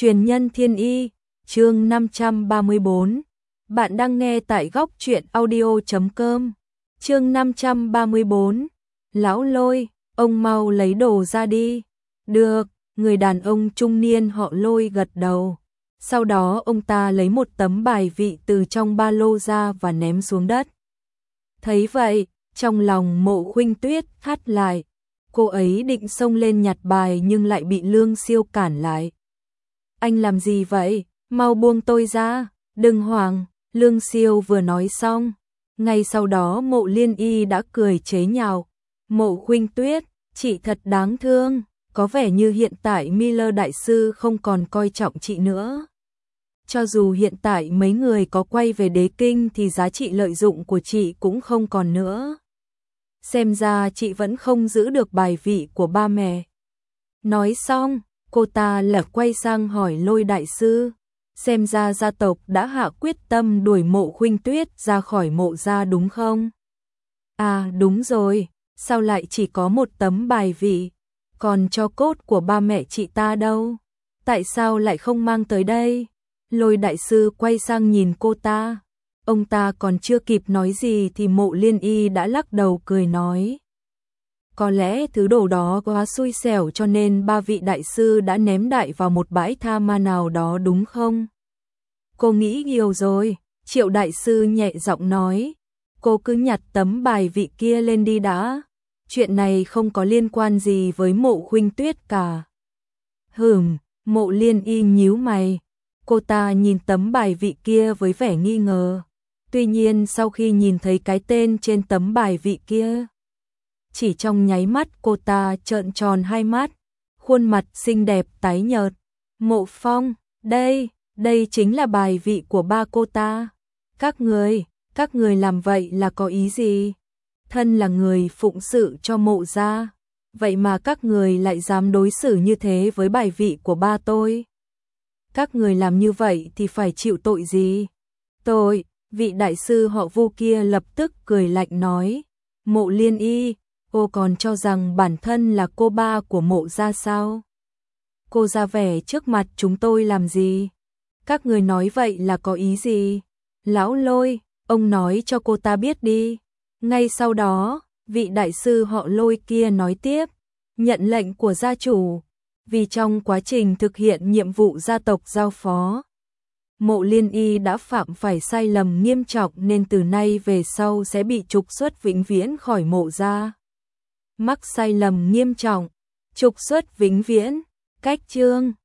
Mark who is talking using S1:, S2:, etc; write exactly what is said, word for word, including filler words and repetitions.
S1: Truyền nhân thiên y, chương năm trăm ba mươi bốn. Bạn đang nghe tại góc truyện audio chấm com. Chương năm trăm ba mươi bốn. Lão Lôi, ông mau lấy đồ ra đi. Được, người đàn ông trung niên họ Lôi gật đầu. Sau đó ông ta lấy một tấm bài vị từ trong ba lô ra và ném xuống đất. Thấy vậy, trong lòng Mộ Khuynh Tuyết thắt lại. Cô ấy định xông lên nhặt bài nhưng lại bị Lương Siêu cản lại. Anh làm gì vậy? Mau buông tôi ra, đừng hoảng. Lương Siêu vừa nói xong. Ngay sau đó Mộ Liên Y đã cười chế nhạo. Mộ Khuynh Tuyết, chị thật đáng thương. Có vẻ như hiện tại Miller Đại Sư không còn coi trọng chị nữa. Cho dù hiện tại mấy người có quay về Đế Kinh thì giá trị lợi dụng của chị cũng không còn nữa. Xem ra chị vẫn không giữ được bài vị của ba mẹ. Nói xong, cô ta lật quay sang hỏi Lôi Đại Sư. Xem ra gia tộc đã hạ quyết tâm đuổi Mộ Khuynh Tuyết ra khỏi mộ gia đúng không? À đúng rồi, sao lại chỉ có một tấm bài vị? Còn tro cốt của ba mẹ chị ta đâu? Tại sao lại không mang tới đây? Lôi Đại Sư quay sang nhìn cô ta. Ông ta còn chưa kịp nói gì thì Mộ Liên Y đã lắc đầu cười nói. Có lẽ thứ đồ đó quá xui xẻo cho nên ba vị đại sư đã ném đại vào một bãi tha ma nào đó đúng không? Cô nghĩ nhiều rồi, Triệu Đại Sư nhẹ giọng nói. Cô cứ nhặt tấm bài vị kia lên đi đã. Chuyện này không có liên quan gì với Mộ Khuynh Tuyết cả. Hừm, Mộ Liên Y nhíu mày. Cô ta nhìn tấm bài vị kia với vẻ nghi ngờ. Tuy nhiên sau khi nhìn thấy cái tên trên tấm bài vị kia, chỉ trong nháy mắt cô ta trợn tròn hai mắt, khuôn mặt xinh đẹp tái nhợt. Mộ Phong, đây, đây chính là bài vị của ba cô ta. Các người, các người làm vậy là có ý gì? Thân là người phụng sự cho mộ gia, vậy mà các người lại dám đối xử như thế với bài vị của ba tôi. Các người làm như vậy thì phải chịu tội gì? Tôi, vị đại sư họ Vu kia lập tức cười lạnh nói. Mộ Liên Y, cô còn cho rằng bản thân là cô ba của mộ gia sao? Cô ra vẻ trước mặt chúng tôi làm gì? Các người nói vậy là có ý gì? Lão Lôi, ông nói cho cô ta biết đi. Ngay sau đó, vị đại sư họ Lôi kia nói tiếp. Nhận lệnh của gia chủ. Vì trong quá trình thực hiện nhiệm vụ gia tộc giao phó, Mộ Liên Y đã phạm phải sai lầm nghiêm trọng nên từ nay về sau sẽ bị trục xuất vĩnh viễn khỏi mộ gia. Mắc sai lầm nghiêm trọng, trục xuất vĩnh viễn, cách chương